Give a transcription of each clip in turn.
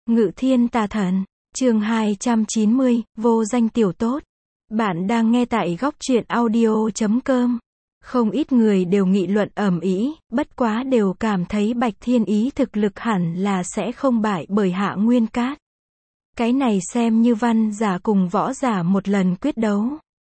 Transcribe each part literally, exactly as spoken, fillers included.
Ngự thiên tà thần, chương hai trăm chín mươi, vô danh tiểu tốt. Bạn đang nghe tại góc truyện audio chấm com. Không ít người đều nghị luận ầm ĩ, bất quá đều cảm thấy Bạch Thiên Ý thực lực hẳn là sẽ không bại bởi Hạ Nguyên Cát. Cái này xem như văn giả cùng võ giả một lần quyết đấu.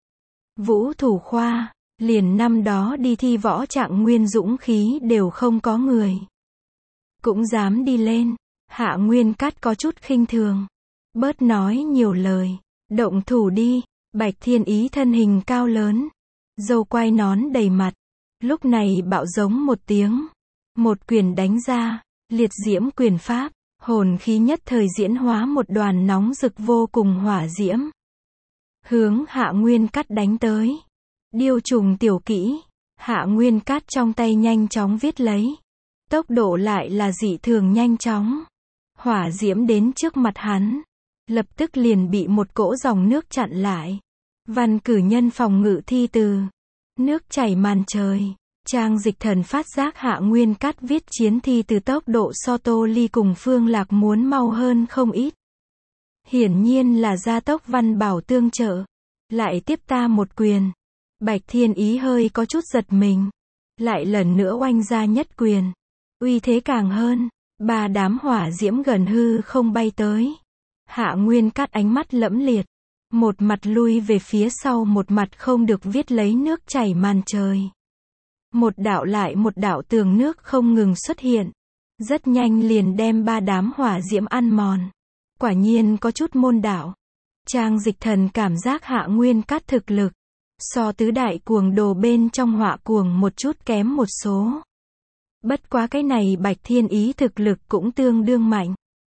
Vũ Thủ Khoa, liền năm đó đi thi võ trạng nguyên dũng khí đều không có người. Cũng dám đi lên. Hạ Nguyên Cát có chút khinh thường. Bớt nói nhiều lời. Động thủ đi. Bạch Thiên Ý thân hình cao lớn. Râu quai nón đầy mặt. Lúc này bạo giống một tiếng. Một quyền đánh ra. Liệt diễm quyền pháp. Hồn khí nhất thời diễn hóa một đoàn nóng rực vô cùng hỏa diễm. Hướng Hạ Nguyên Cát đánh tới. Điêu trùng tiểu kỹ. Hạ Nguyên Cát trong tay nhanh chóng viết lấy. Tốc độ lại là dị thường nhanh chóng. Hỏa diễm đến trước mặt hắn. Lập tức liền bị một cỗ dòng nước chặn lại. Văn cử nhân phòng ngự thi từ. Nước chảy màn trời. Trang Dịch Thần phát giác Hạ Nguyên Cát viết chiến thi từ tốc độ so Tô Ly cùng Phương Lạc muốn mau hơn không ít. Hiển nhiên là gia tốc văn bảo tương trợ. Lại tiếp ta một quyền. Bạch Thiên Ý hơi có chút giật mình. Lại lần nữa oanh ra nhất quyền. Uy thế càng hơn. Ba đám hỏa diễm gần hư không bay tới. Hạ Nguyên Cát ánh mắt lẫm liệt. Một mặt lui về phía sau, một mặt không được viết lấy nước chảy màn trời. Một đạo lại một đạo tường nước không ngừng xuất hiện. Rất nhanh liền đem ba đám hỏa diễm ăn mòn. Quả nhiên có chút môn đạo. Trang Dịch Thần cảm giác Hạ Nguyên Cát thực lực. So tứ đại cuồng đồ bên trong họa cuồng một chút kém một số. Bất quá cái này Bạch Thiên Ý thực lực cũng tương đương mạnh.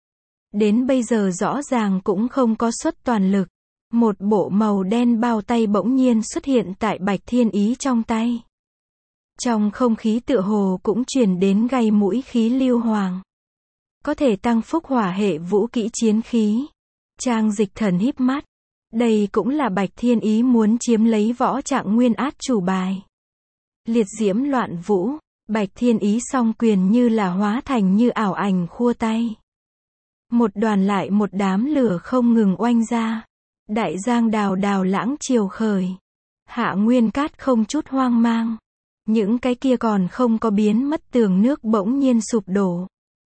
Đến bây giờ rõ ràng cũng không có xuất toàn lực. Một bộ màu đen bao tay bỗng nhiên xuất hiện tại Bạch Thiên Ý trong tay. Trong không khí tựa hồ cũng truyền đến gây mũi khí lưu hoàng. Có thể tăng phúc hỏa hệ vũ kỹ chiến khí. Trang Dịch Thần híp mắt. Đây cũng là Bạch Thiên Ý muốn chiếm lấy võ trạng nguyên át chủ bài. Liệt diễm loạn vũ. Bạch Thiên Ý song quyền như là hóa thành như ảo ảnh khua tay. Một đoàn lại một đám lửa không ngừng oanh ra. Đại giang đào đào lãng chiều khởi. Hạ Nguyên Cát không chút hoang mang. Những cái kia còn không có biến mất tường nước bỗng nhiên sụp đổ.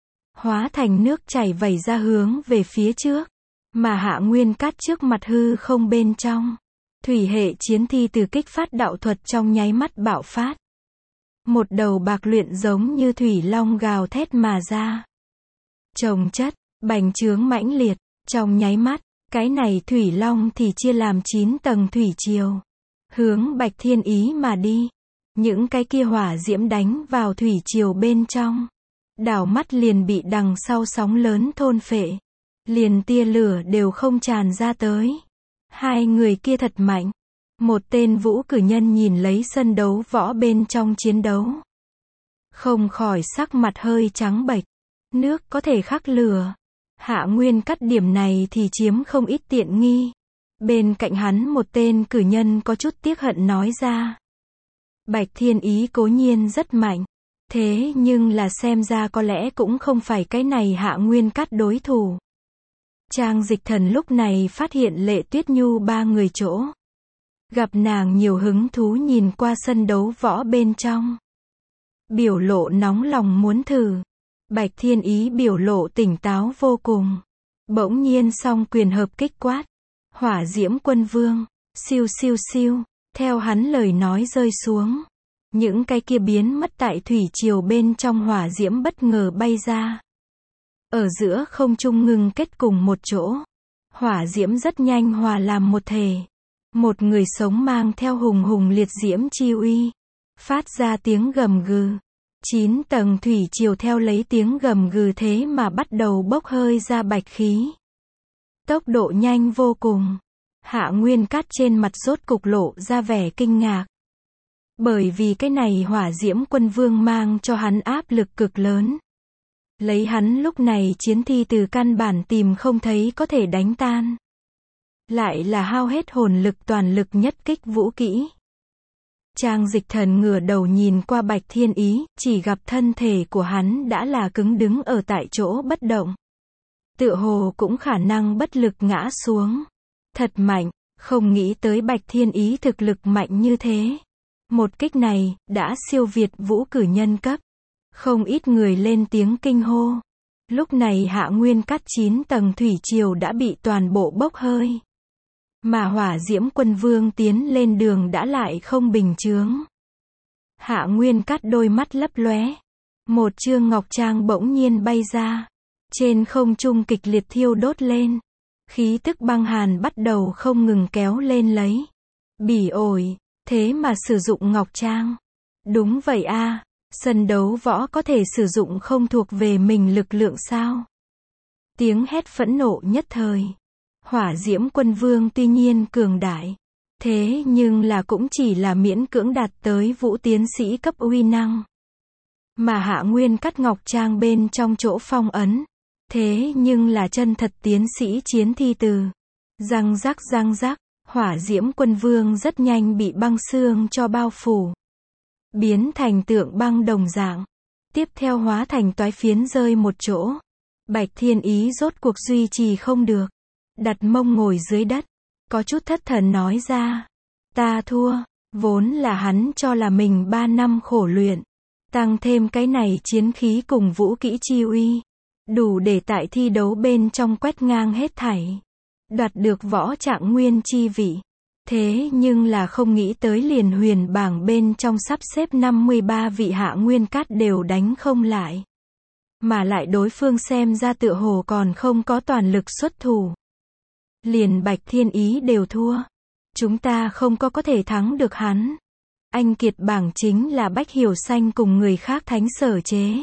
Hóa thành nước chảy vẩy ra hướng về phía trước. Mà Hạ Nguyên Cát trước mặt hư không bên trong. Thủy hệ chiến thi từ kích phát đạo thuật trong nháy mắt bạo phát. Một đầu bạc luyện giống như thủy long gào thét mà ra. Chồng chất, bành trướng mãnh liệt, trong nháy mắt, cái này thủy long thì chia làm chín tầng thủy triều. Hướng Bạch Thiên Ý mà đi. Những cái kia hỏa diễm đánh vào thủy triều bên trong. Đảo mắt liền bị đằng sau sóng lớn thôn phệ. Liền tia lửa đều không tràn ra tới. Hai người kia thật mạnh. Một tên vũ cử nhân nhìn lấy sân đấu võ bên trong chiến đấu. Không khỏi sắc mặt hơi trắng bệch. Nước có thể khắc lửa. Hạ Nguyên Cát điểm này thì chiếm không ít tiện nghi. Bên cạnh hắn một tên cử nhân có chút tiếc hận nói ra. Bạch Thiên Ý cố nhiên rất mạnh. Thế nhưng là xem ra có lẽ cũng không phải cái này Hạ Nguyên Cát đối thủ. Trang Dịch Thần lúc này phát hiện Lệ Tuyết Nhu ba người chỗ. Gặp nàng nhiều hứng thú nhìn qua sân đấu võ bên trong. Biểu lộ nóng lòng muốn thử. Bạch Thiên Ý biểu lộ tỉnh táo vô cùng. Bỗng nhiên song quyền hợp kích quát. Hỏa diễm quân vương. Siêu siêu siêu. Theo hắn lời nói rơi xuống. Những cái kia biến mất tại thủy triều bên trong hỏa diễm bất ngờ bay ra. Ở giữa không trung ngưng kết cùng một chỗ. Hỏa diễm rất nhanh hòa làm một thể. Một người sống mang theo hùng hùng liệt diễm chi uy. Phát ra tiếng gầm gừ. Chín tầng thủy triều theo lấy tiếng gầm gừ thế mà bắt đầu bốc hơi ra bạch khí. Tốc độ nhanh vô cùng. Hạ Nguyên Cát trên mặt rốt cục lộ ra vẻ kinh ngạc. Bởi vì cái này hỏa diễm quân vương mang cho hắn áp lực cực lớn. Lấy hắn lúc này chiến thi từ căn bản tìm không thấy có thể đánh tan. Lại là hao hết hồn lực toàn lực nhất kích vũ kỹ. Trang Dịch Thần ngửa đầu nhìn qua Bạch Thiên Ý, chỉ gặp thân thể của hắn đã là cứng đứng ở tại chỗ bất động. tựa hồ cũng khả năng bất lực ngã xuống. Thật mạnh, không nghĩ tới Bạch Thiên Ý thực lực mạnh như thế. Một kích này, đã siêu việt vũ cử nhân cấp. Không ít người lên tiếng kinh hô. Lúc này Hạ Nguyên Cát chín tầng thủy triều đã bị toàn bộ bốc hơi. Mà Hỏa Diễm Quân Vương tiến lên đường đã lại không bình chướng. Hạ Nguyên Cát đôi mắt lấp lóe. Một chương ngọc trang bỗng nhiên bay ra. Trên không trung kịch liệt thiêu đốt lên. Khí tức băng hàn bắt đầu không ngừng kéo lên lấy. Bỉ ổi, thế mà sử dụng ngọc trang. Đúng vậy a, sân đấu võ có thể sử dụng không thuộc về mình lực lượng sao? Tiếng hét phẫn nộ nhất thời. Hỏa Diễm Quân Vương tuy nhiên cường đại. Thế nhưng là cũng chỉ là miễn cưỡng đạt tới vũ tiến sĩ cấp uy năng. Mà Hạ Nguyên Cát ngọc trang bên trong chỗ phong ấn. Thế nhưng là chân thật tiến sĩ chiến thi từ. Răng rắc răng rắc, Hỏa Diễm Quân Vương rất nhanh bị băng xương cho bao phủ. Biến thành tượng băng đồng dạng. Tiếp theo hóa thành toái phiến rơi một chỗ. Bạch Thiên Ý rốt cuộc duy trì không được. Đặt mông ngồi dưới đất. Có chút thất thần nói ra. Ta thua. Vốn là hắn cho là mình ba năm khổ luyện. Tăng thêm cái này chiến khí cùng vũ kỹ chi uy. Đủ để tại thi đấu bên trong quét ngang hết thảy. Đoạt được võ trạng nguyên chi vị. Thế nhưng là không nghĩ tới liền huyền bảng bên trong sắp xếp năm mươi ba vị Hạ Nguyên Cát đều đánh không lại. Mà lại đối phương xem ra tựa hồ còn không có toàn lực xuất thủ. Liền Bạch Thiên Ý đều thua. Chúng ta không có có thể thắng được hắn. Anh kiệt bảng chính là Bách Hiểu Xanh cùng người khác thánh sở chế.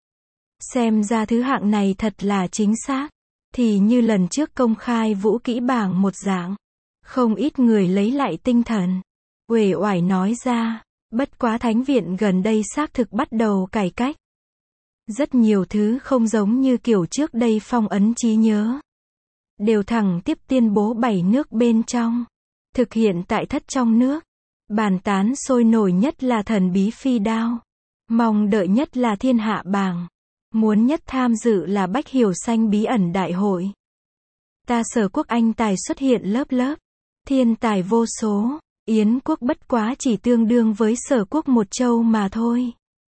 Xem ra thứ hạng này thật là chính xác. Thì như lần trước công khai vũ kỹ bảng một dạng. Không ít người lấy lại tinh thần. Uể oải nói ra. Bất quá thánh viện gần đây xác thực bắt đầu cải cách. Rất nhiều thứ không giống như kiểu trước đây phong ấn trí nhớ. Đều thẳng tiếp tuyên bố bảy nước bên trong. Thực hiện tại thất trong nước. Bàn tán sôi nổi nhất là thần bí phi đao. Mong đợi nhất là thiên hạ bảng. Muốn nhất tham dự là Bách Hiểu Xanh bí ẩn đại hội. Ta Sở Quốc anh tài xuất hiện lớp lớp. Thiên tài vô số. Yến quốc bất quá chỉ tương đương với Sở Quốc một châu mà thôi.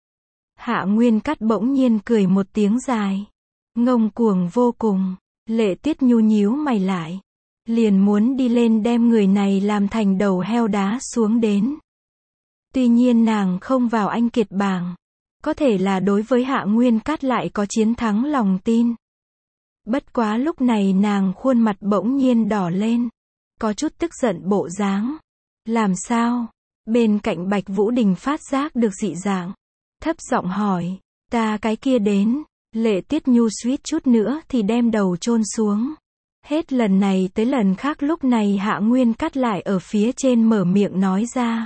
Hạ Nguyên Cát bỗng nhiên cười một tiếng dài. Ngông cuồng vô cùng. Lệ Tuyết Nhu nhíu mày lại. Liền muốn đi lên đem người này làm thành đầu heo đá xuống đến. Tuy nhiên nàng không vào anh kiệt bảng. Có thể là đối với Hạ Nguyên Cát lại có chiến thắng lòng tin. Bất quá lúc này nàng khuôn mặt bỗng nhiên đỏ lên. Có chút tức giận bộ dáng. Làm sao? Bên cạnh Bạch Vũ Đình phát giác được dị dạng. Thấp giọng hỏi. Ta cái kia đến. Lệ Tuyết Nhu suýt chút nữa thì đem đầu chôn xuống. Hết lần này tới lần khác lúc này Hạ Nguyên Cát lại ở phía trên mở miệng nói ra.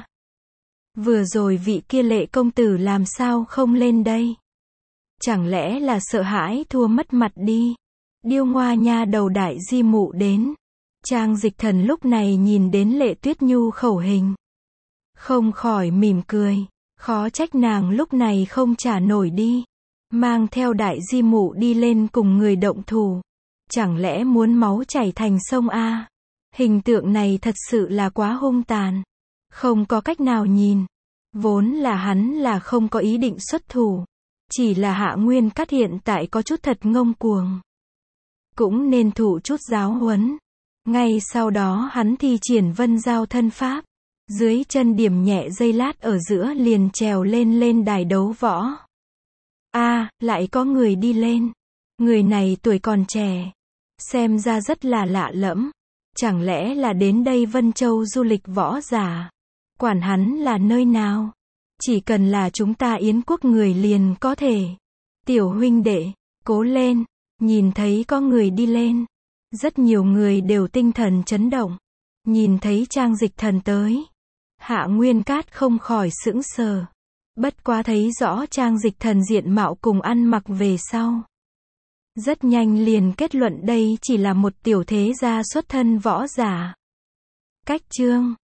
Vừa rồi vị kia Lệ công tử làm sao không lên đây? Chẳng lẽ là sợ hãi thua mất mặt đi? Điêu Ngoa nha đầu đại di mụ đến. Trang Dịch Thần lúc này nhìn đến Lệ Tuyết Nhu khẩu hình. Không khỏi mỉm cười. Khó trách nàng lúc này không trả nổi đi. Mang theo đại di mụ đi lên cùng người động thủ. Chẳng lẽ muốn máu chảy thành sông a? Hình tượng này thật sự là quá hung tàn. Không có cách nào nhìn. Vốn là hắn là không có ý định xuất thủ. Chỉ là Hạ Nguyên Cát hiện tại có chút thật ngông cuồng. Cũng nên thụ chút giáo huấn. Ngay sau đó hắn thi triển vân giao thân pháp. Dưới chân điểm nhẹ dây lát ở giữa liền trèo lên lên đài đấu võ. A, à, lại có người đi lên. Người này tuổi còn trẻ. Xem ra rất là lạ lẫm. Chẳng lẽ là đến đây Vân Châu du lịch võ giả? Quản hắn là nơi nào? Chỉ cần là chúng ta Yến quốc người liền có thể. Tiểu huynh đệ, cố lên. Nhìn thấy có người đi lên. Rất nhiều người đều tinh thần chấn động. Nhìn thấy Trang Dịch Thần tới. Hạ Nguyên Cát không khỏi sững sờ. Bất quá thấy rõ Trang Dịch Thần diện mạo cùng ăn mặc về sau. Rất nhanh liền kết luận đây chỉ là một tiểu thế gia xuất thân võ giả. Cách chương